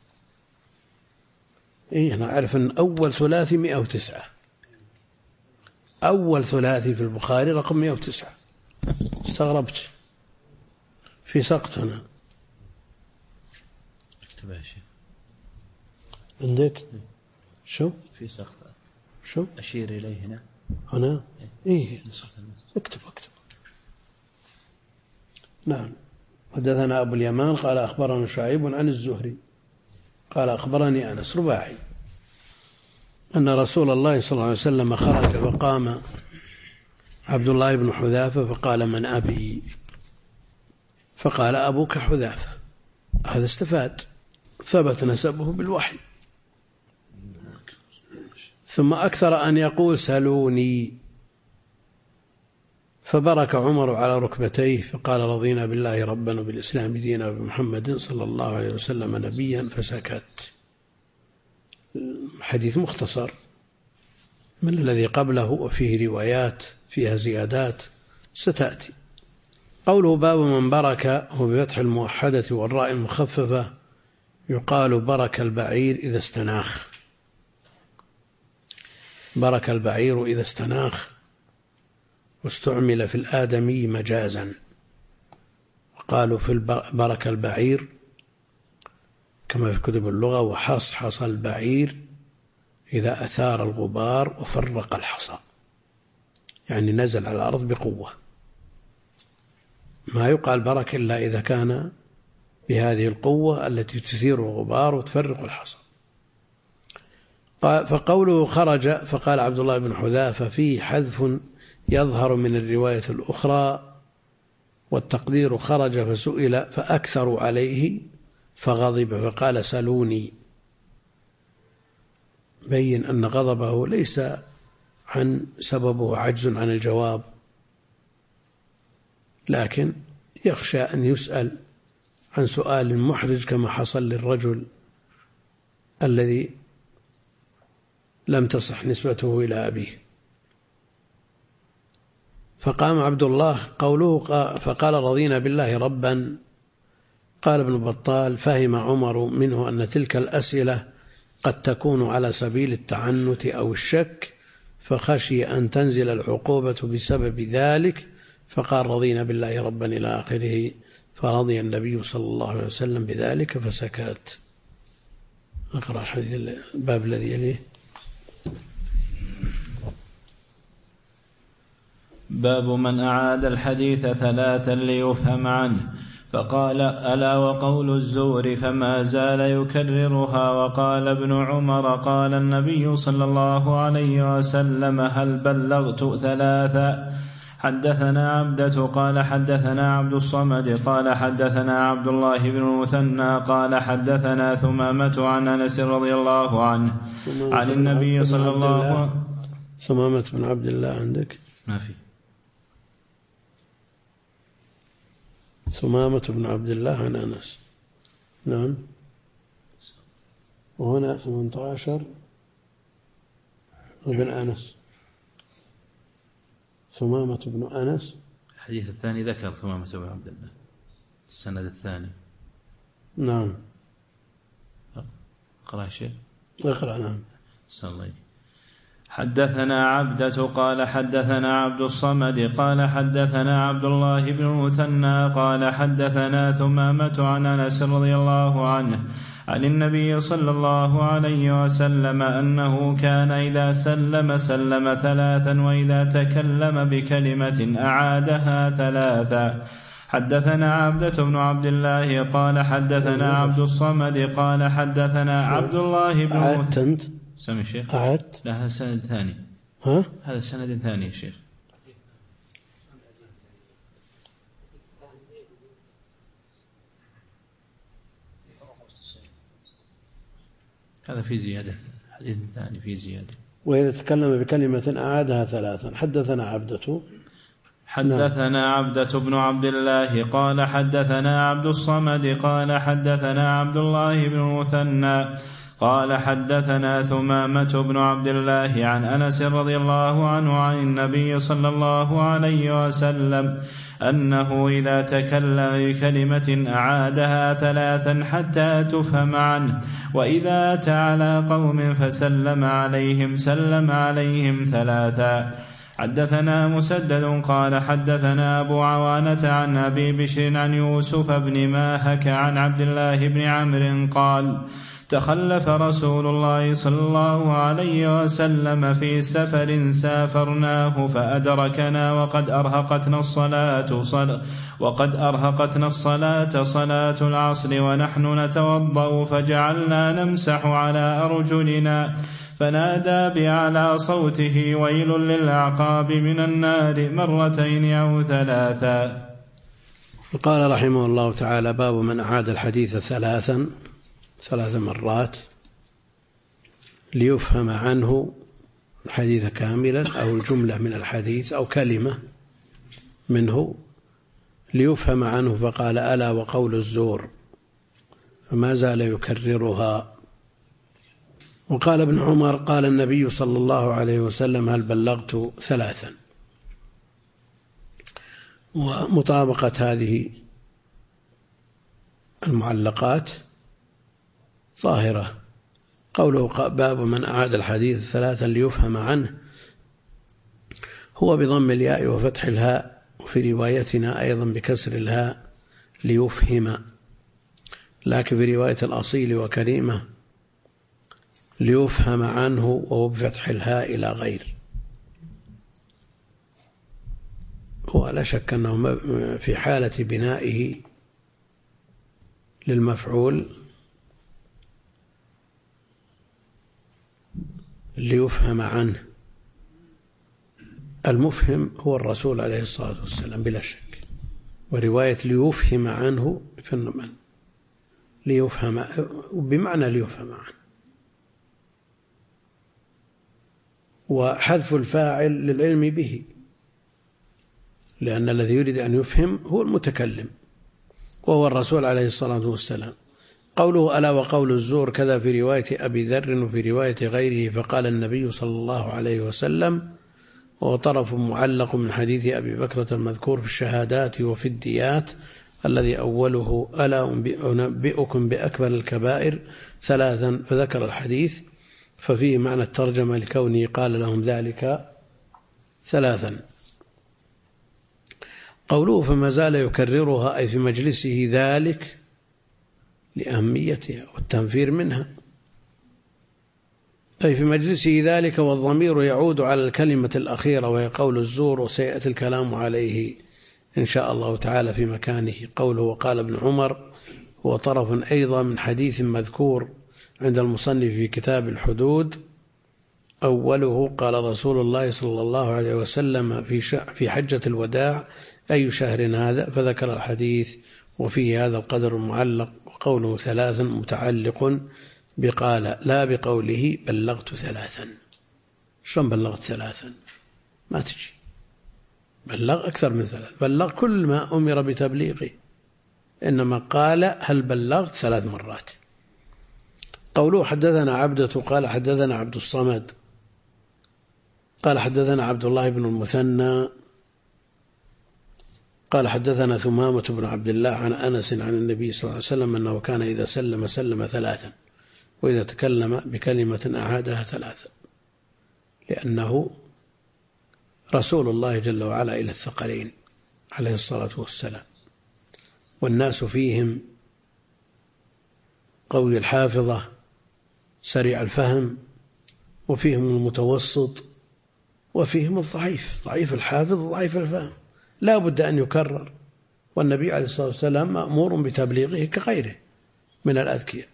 أنا أعرف أن أول ثلاثي 109، أول ثلاثي في البخاري رقم 109. استغربت في سقط هنا. اكتبها شيء عندك؟ شو؟ في سقط. شو؟ أشير إليه هنا. هنا؟ إيه اكتب. نعم. حدثنا أبو اليمان قال أخبرنا شعيب عن الزهري قال أخبرني أنس رباعي أن رسول الله صلى الله عليه وسلم خرج فقام عبد الله بن حذافة فقال من أبي؟ فقال أبوك حذافة. هذا استفاد، ثبت نسبه بالوحي. ثم أكثر أن يقول سلوني، فبرك عمر على ركبتيه فقال رضينا بالله ربا وبالإسلام دينا وبمحمد صلى الله عليه وسلم نبيا، فسكت. حديث مختصر من الذي قبله وفيه روايات فيها زيادات ستأتي. قوله باب من برك هو بفتح الموحدة والراء المخففة، يقال برك البعير إذا استناخ. برك البعير إذا استناخ، واستعمل في الآدمي مجازا. وقالوا في برك البعير كما في كتب اللغة وحصحص البعير إذا أثار الغبار وفرق الحصى، يعني نزل على الأرض بقوة. ما يقال برك إلا إذا كان بهذه القوة التي تثير الغبار وتفرق الحصى. فقوله خرج فقال عبد الله بن حذافة فيه حذف يظهر من الرواية الأخرى، والتقدير خرج فسئل فأكثروا عليه فغضب فقال سلوني. بين أن غضبه ليس عن سببه عجز عن الجواب، لكن يخشى أن يسأل عن سؤال محرج كما حصل للرجل الذي لم تصح نسبته إلى أبيه. فقام عبد الله. قوله فقال رضينا بالله ربا، قال ابن بطال فهم عمر منه أن تلك الأسئلة قد تكون على سبيل التعنت أو الشك، فخشي أن تنزل العقوبة بسبب ذلك، فقال رضينا بالله ربا إلى آخره، فرضي النبي صلى الله عليه وسلم بذلك فسكت. أقرأ الحديث الباب الذي يليه. باب من أعاد الحديث ثلاثا ليفهم عنه. فقال ألا وقول الزور، فما زال يكررها. وقال ابن عمر قال النبي صلى الله عليه وسلم هل بلغت ثلاثا. حدثنا عبدة قال حدثنا عبد الصمد قال حدثنا عبد الله بن المثنى قال حدثنا ثمامة عن أنس رضي الله عنه عن النبي صلى الله عليه وسلم. ثمامة بن عبد الله عندك؟ ما في. ثمامة بن عبد الله عن أنس. نعم. وهنا 18 ابن أنس. ثمامة بن أنس. الحديث الثاني ذكر ثمامة بن عبد الله، السند الثاني. نعم. اقرأ شيء. اقرأ. نعم. صلي. حدثنا عبدة قال حدثنا عبد الصمد قال حدثنا عبد الله بن المثنى قال حدثنا ثمامة عن أنس رضي الله عنه عن النبي صلى الله عليه وسلم أنه كان إذا سلم سلم ثلاثا، وإذا تكلم بكلمة أعادها ثلاثا. حدثنا عبدة بن عبد الله قال حدثنا عبد الصمد قال حدثنا عبد الله بن المثنى. سمي شيخ. أعدت. لا هذا سند ثاني. ها؟ هذا سند ثاني يا شيخ. هذا في زيادة، حديث ثاني في زيادة. وإذا تكلم بكلمة أعادها ثلاثا. حدثنا عبدة عبدة بن عبد الله قال حدثنا عبد الصمد قال حدثنا عبد الله بن المثنى قال حدثنا ثمامة بن عبد الله عن أنس رضي الله عنه عن النبي صلى الله عليه وسلم أنه إذا تكلم بكلمة أعادها ثلاثا حتى تفهم عنه، وإذا أتى على قوم فسلم عليهم سلم عليهم ثلاثا. حدثنا مسدد قال حدثنا أبو عوانة عن أبي بشر عن يوسف بن ماهك عن عبد الله بن عمرو قال تخلف رسول الله صلى الله عليه وسلم في سفر سافرناه فأدركنا وقد أرهقتنا الصلاة صلاة العصر ونحن نتوضأ، فجعلنا نمسح على أرجلنا، فنادى بأعلى صوته ويل للأعقاب من النار مرتين أو ثلاثا. قال رحمه الله تعالى: باب من أعاد الحديث ثلاث مرات ليفهم عنه الحديث كاملا أو الجملة من الحديث أو كلمة منه ليفهم عنه، فقال: ألا وقول الزور، فما زال يكررها. وقال ابن عمر: قال النبي صلى الله عليه وسلم: هل بلغت ثلاثا. ومطابقة هذه المعلقات ظاهرة. قوله باب من أعاد الحديث ثلاثا ليفهم عنه هو بضم الياء وفتح الهاء، وفي روايتنا أيضا بكسر الهاء ليفهم، لكن في رواية الأصيل وكريمة ليفهم عنه وهو بفتح الهاء إلى غير. هو لا شك أنه في حالة بنائه للمفعول ليفهم عنه، المفهم هو الرسول عليه الصلاة والسلام بلا شك، ورواية ليفهم عنه في النمل ليفهم بمعنى ليفهم عنه، وحذف الفاعل للعلم به، لأن الذي يريد أن يفهم هو المتكلم وهو الرسول عليه الصلاة والسلام. قوله ألا وقول الزور كذا في رواية أبي ذر وفي رواية غيره، فقال النبي صلى الله عليه وسلم، وهو طرف معلق من حديث أبي بكرة المذكور في الشهادات وفي الديات، الذي أوله ألا أنبئكم بأكبر الكبائر ثلاثا، فذكر الحديث، ففيه معنى الترجمة لكونه قال لهم ذلك ثلاثا. قوله فما زال يكررها أي في مجلسه ذلك لأهميتها والتنفير منها، أي في مجلسه ذلك، والضمير يعود على الكلمة الأخيرة وهي قول الزور، وسيأتي الكلام عليه إن شاء الله تعالى في مكانه. قوله وقال ابن عمر هو طرف أيضا من حديث مذكور عند المصنف في كتاب الحدود، أوله قال رسول الله صلى الله عليه وسلم في حجة الوداع أي شهر هذا، فذكر الحديث وفيه هذا القدر المعلق. وقوله ثلاثا متعلق بقال لا بقوله بلغت ثلاثا. شلون بلغت ثلاثا؟ ما تجي، بلغ أكثر من ثلاث، بلغ كل ما أمر بتبليغه، إنما قال هل بلغت ثلاث مرات. قوله حدثنا عبدة قال حدثنا عبد الصمد قال حدثنا عبد الله بن المثنى قال حدثنا ثمامة بن عبد الله عن أنس عن النبي صلى الله عليه وسلم أنه كان إذا سلم ثلاثا، وإذا تكلم بكلمة أعادها ثلاثا، لأنه رسول الله جل وعلا إلى الثقلين عليه الصلاة والسلام، والناس فيهم قوي الحافظة سريع الفهم، وفيهم المتوسط، وفيهم الضعيف ضعيف الحافظ ضعيف الفهم، لا بد أن يكرر، والنبي عليه الصلاة والسلام مأمور بتبليغه كغيره من الأذكياء.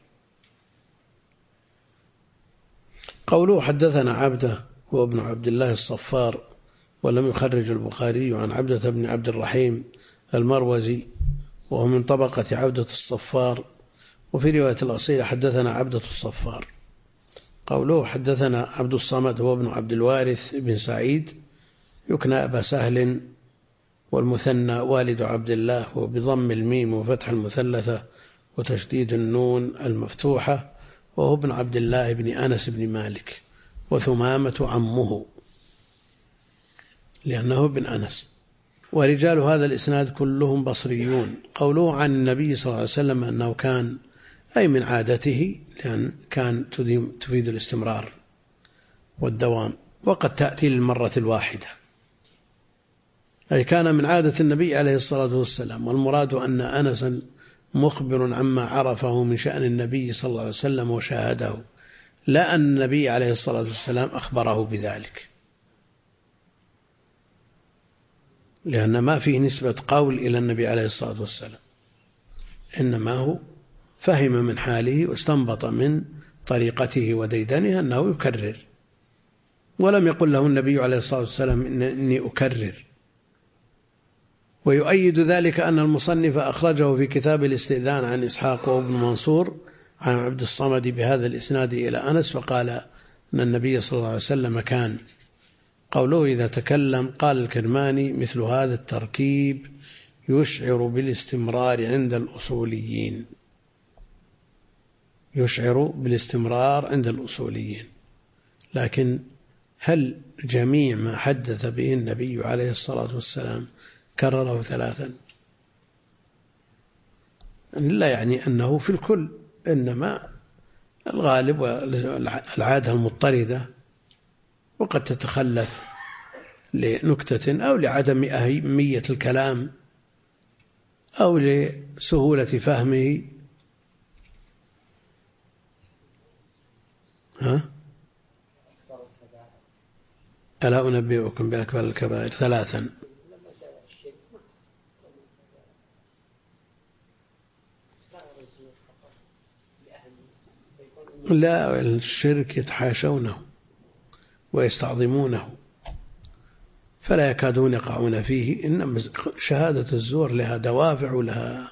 قوله حدثنا عبده هو ابن عبد الله الصفار، ولم يخرج البخاري عن عبدة بن عبد الرحيم المروزي، وهو من طبقة عبدة الصفار. وفي رواية الأصيل حدثنا عبدة الصفار، قوله حدثنا عبد الصمد هو ابن عبد الوارث بن سعيد يكنى أبا سهل، والمثنى والد عبد الله، وبضم الميم وفتح المثلثة وتشديد النون المفتوحة، وهو ابن عبد الله بن أنس بن مالك، وثمامة عمه لأنه ابن أنس. ورجال هذا الإسناد كلهم بصريون. قوله عن النبي صلى الله عليه وسلم أنه كان، أي من عادته، لأن كان تفيد الاستمرار والدوام، وقد تأتي للمرة الواحدة، أي كان من عادة النبي عليه الصلاة والسلام. والمراد أن أنسا مخبر عما عرفه من شأن النبي صلى الله عليه وسلم وشاهده، لا أن النبي عليه الصلاة والسلام أخبره بذلك، لأن ما فيه نسبة قول إلى النبي عليه الصلاة والسلام، إنما هو فهم من حاله واستنبط من طريقته وديدنه أنه يكرر، ولم يقل له النبي عليه الصلاة والسلام إني أكرر. ويؤيد ذلك أن المصنف أخرجه في كتاب الاستئذان عن إسحاق وابن منصور عن عبد الصمد بهذا الإسناد إلى أنس، فقال أن النبي صلى الله عليه وسلم كان. قوله إذا تكلم، قال الكرماني مثل هذا التركيب يشعر بالاستمرار عند الأصوليين، يشعر بالاستمرار عند الأصوليين. لكن هل جميع ما حدث به النبي عليه الصلاة والسلام كرره 3؟ لا يعني أنه في الكل، إنما الغالب والعادة المضطردة، وقد تتخلف لنكتة أو لعدم أهمية الكلام أو لسهولة فهمه. ألا أنبئكم بأكبر الكبائر 3؟ لا، الشرك يتحاشونه ويستعظمونه فلا يكادون يقعون فيه، إنما شهادة الزور لها دوافع ولها.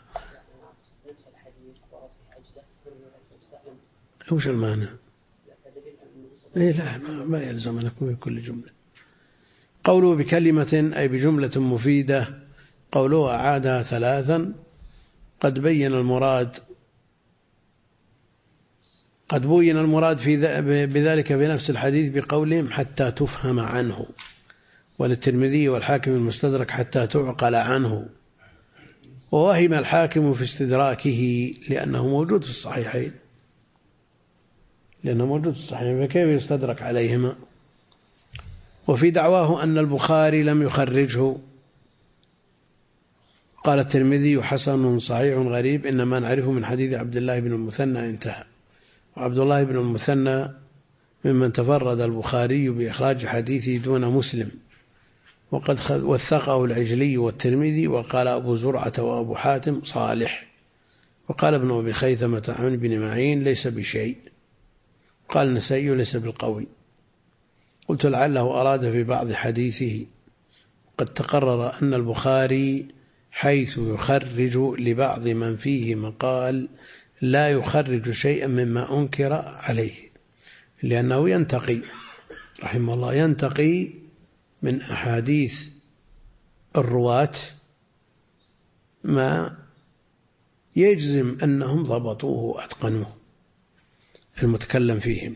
وش المعنى؟ إيه لا، ما يلزم أن يكون بكل جملة. قوله بكلمة أي بجملة مفيدة. قوله أعادها 3 قد بين المراد بذلك بنفس الحديث بقولهم حتى تفهم عنه، وللترمذي والحاكم المستدرك حتى تعقل عنه. ووهم الحاكم في استدراكه لأنه موجود في الصحيحين، فكيف يستدرك عليهما؟ وفي دعواه أن البخاري لم يخرجه قال الترمذي حسن صحيح غريب إنما نعرفه من حديث عبد الله بن المثنى، انتهى. وعبد الله بن المثنى ممن تفرد البخاري بإخراج حديثه دون مسلم، وقد وثقه العجلي والترمذي، وقال أبو زرعة وأبو حاتم صالح، وقال ابن أبي خيثمة عن ابن معين ليس بشيء، قال النسائي ليس بالقوي. قلت لعله أراد في بعض حديثه. قد تقرر أن البخاري حيث يخرج لبعض من فيه مقال لا يخرج شيئا مما أنكر عليه، لأنه ينتقي رحمه الله، ينتقي من أحاديث الرواة ما يجزم أنهم ضبطوه وأتقنوه المتكلم فيهم.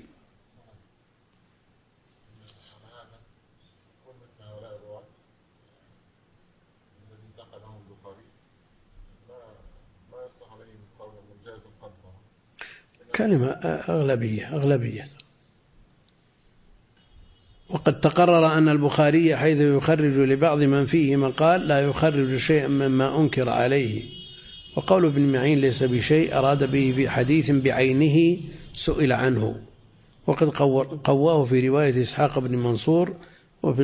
كلمة أغلبية. وقد تقرر أن البخاري حيث يخرج لبعض من فيه مقال لا يخرج شيئا مما أنكر عليه. وقول ابن معين ليس بشيء أراد به في حديث بعينه سئل عنه، وقد قواه في رواية إسحاق بن منصور. وفي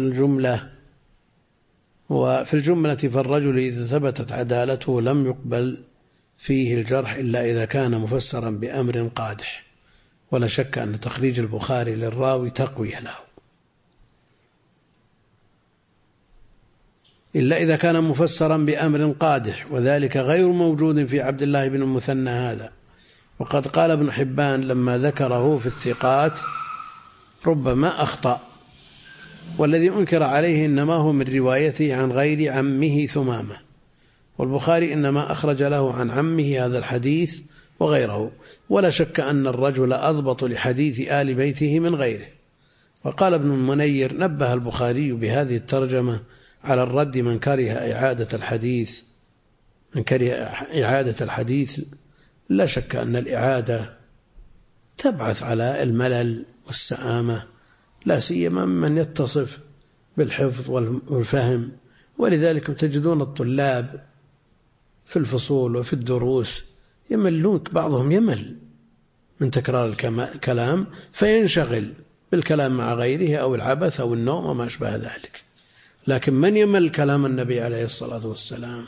الجملة فالرجل إذا ثبتت عدالته لم يقبل فيه الجرح إلا إذا كان مفسرا بأمر قادح، ولا شك أن تخريج البخاري للراوي تقوية له، إلا إذا كان مفسرا بأمر قادح، وذلك غير موجود في عبد الله بن المثنى هذا. وقد قال ابن حبان لما ذكره في الثقات ربما أخطأ. والذي أنكر عليه إنما هو من روايته عن غير عمه ثمامة، والبخاري إنما أخرج له عن عمه هذا الحديث وغيره. ولا شك أن الرجل أضبط لحديث آل بيته من غيره. وقال ابن المنير: نبه البخاري بهذه الترجمة على الرد من كره إعادة الحديث. لا شك أن الإعادة تبعث على الملل والسآمة، لا سيما من يتصف بالحفظ والفهم. ولذلك تجدون الطلاب في الفصول وفي الدروس يملون، بعضهم يمل من تكرار الكلام فينشغل بالكلام مع غيره أو العبث أو النوم وما أشبه ذلك. لكن من يمل كلام النبي عليه الصلاة والسلام.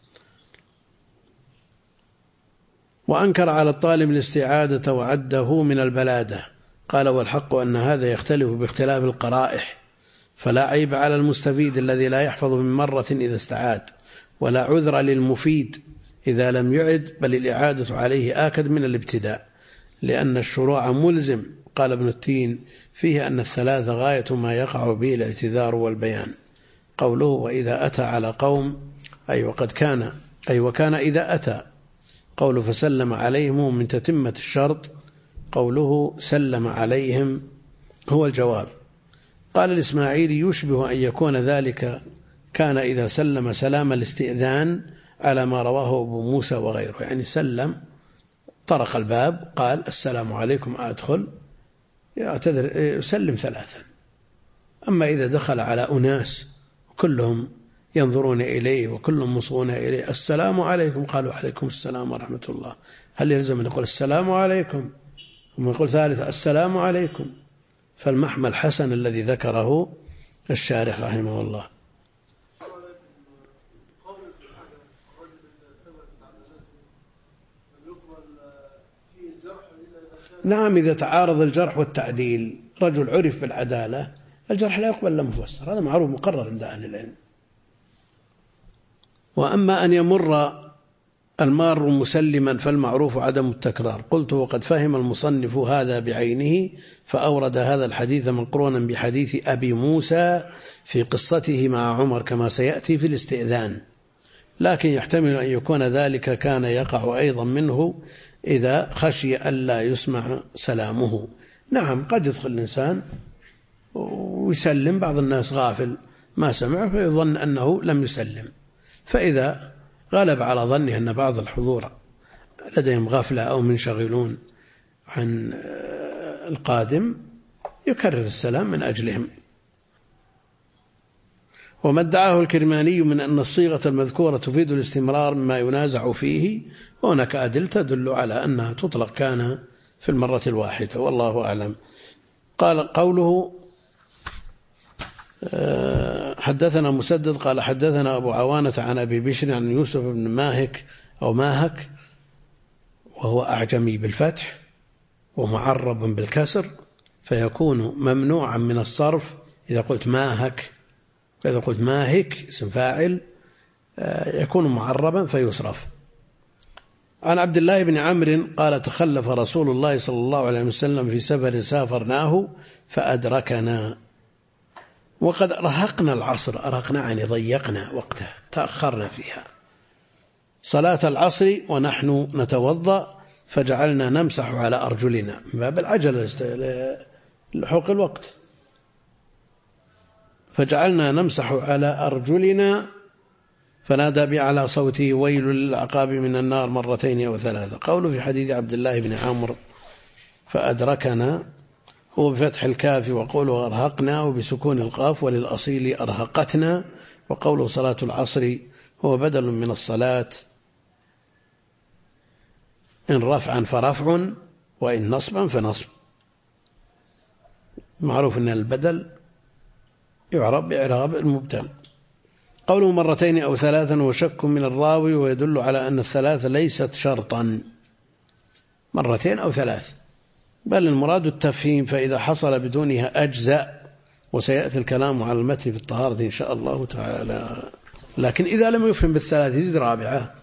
وأنكر على الطالب الاستعادة وعده من البلادة. قال: والحق أن هذا يختلف باختلاف القرائح، فلا عيب على المستفيد الذي لا يحفظ من مرة إذا استعاد، ولا عذر للمفيد إذا لم يعد، بل الإعادة عليه آكد من الابتداء، لأن الشروع ملزم. قال ابن التين: فيه أن الثلاث غاية ما يقع به الاعتذار والبيان. قوله: وإذا أتى على قوم، وكان إذا أتى. قوله: فسلم عليهم من تتمة الشرط. قوله: سلم عليهم هو الجواب. قال الإسماعيلي: يشبه أن يكون ذلك كان إذا سلم سلام الاستئذان على ما رواه أبو موسى وغيره، يعني سلم، طرق الباب، قال: السلام عليكم، أدخل، يعتذر، يسلم ثلاثا. أما إذا دخل على أناس كلهم ينظرون إليه وكلهم مصغون إليه: السلام عليكم، قالوا: عليكم السلام ورحمة الله، هل يلزم أن يقول السلام عليكم ثم يقول ثالثا السلام عليكم؟ فالمحمل حسن الذي ذكره الشارح رحمه الله. نعم، إذا تعارض الجرح والتعديل، رجل عرف بالعدالة، الجرح لا يقبل مفسر، هذا معروف مقرر عند أهل العلم. وأما أن يمر المار مسلما فالمعروف عدم التكرار. قلت: وقد فهم المصنف هذا بعينه، فأورد هذا الحديث مقرونا بحديث أبي موسى في قصته مع عمر كما سيأتي في الاستئذان، لكن يحتمل أن يكون ذلك كان يقع أيضا منه إذا خشي ألا يسمع سلامه. نعم، قد يدخل الإنسان ويسلم، بعض الناس غافل ما سمع فيظن أنه لم يسلم، فإذا غلب على ظنه أن بعض الحضور لديهم غفلة أو منشغلون عن القادم يكرر السلام من أجلهم. وما ادعاه الكرماني من أن الصيغة المذكورة تفيد الاستمرار مما ينازع فيه، وهناك أدلة تدل على أنها تطلق كان في المرة الواحدة، والله أعلم. قال: قوله: حدثنا مسدد قال حدثنا أبو عوانة عن أبي بشر عن يوسف بن ماهك أو ماهك، وهو أعجمي بالفتح ومعرب بالكسر، فيكون ممنوعا من الصرف إذا قلت ماهك، فإذا قلت ماهك اسم فاعل يكون معربا فيصرف. عن عبد الله بن عمرو قال: تخلف رسول الله صلى الله عليه وسلم في سفر سافرناه فأدركنا، وقد رهقنا العصر، أرهقنا يعني ضيقنا وقته، تأخرنا فيها صلاة العصر ونحن نتوضأ، فجعلنا نمسح على أرجلنا، من باب العجلة لحوق الوقت، فجعلنا نمسح على أرجلنا، فنادى بأعلى صوته: ويل للعقاب من النار، مرتين أو ثلاثة. قوله في حديث عبد الله بن عمرو فأدركنا هو بفتح الكاف، وقوله أرهقنا وبسكون القاف، وللأصيل أرهقتنا. وقوله صلاة العصر هو بدل من الصلاة، إن رفعا فرفع وإن نصبا فنصب. معروف أن البدل يعرب بإعراب المبتل. قوله مرتين أو ثلاثا وشك من الراوي، ويدل على أن الثلاث ليست شرطا، مرتين أو ثلاث، بل المراد التفهيم، فإذا حصل بدونها أجزأ، وسيأتي الكلام على المتن في الطهارة إن شاء الله تعالى. لكن إذا لم يفهم بالثلاث يزيد رابعة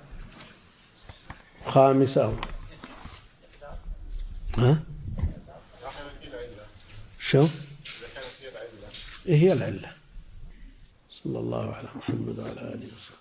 خامسة. شو؟ هي العلة. صلى الله على محمد وعلى آله وصحبه.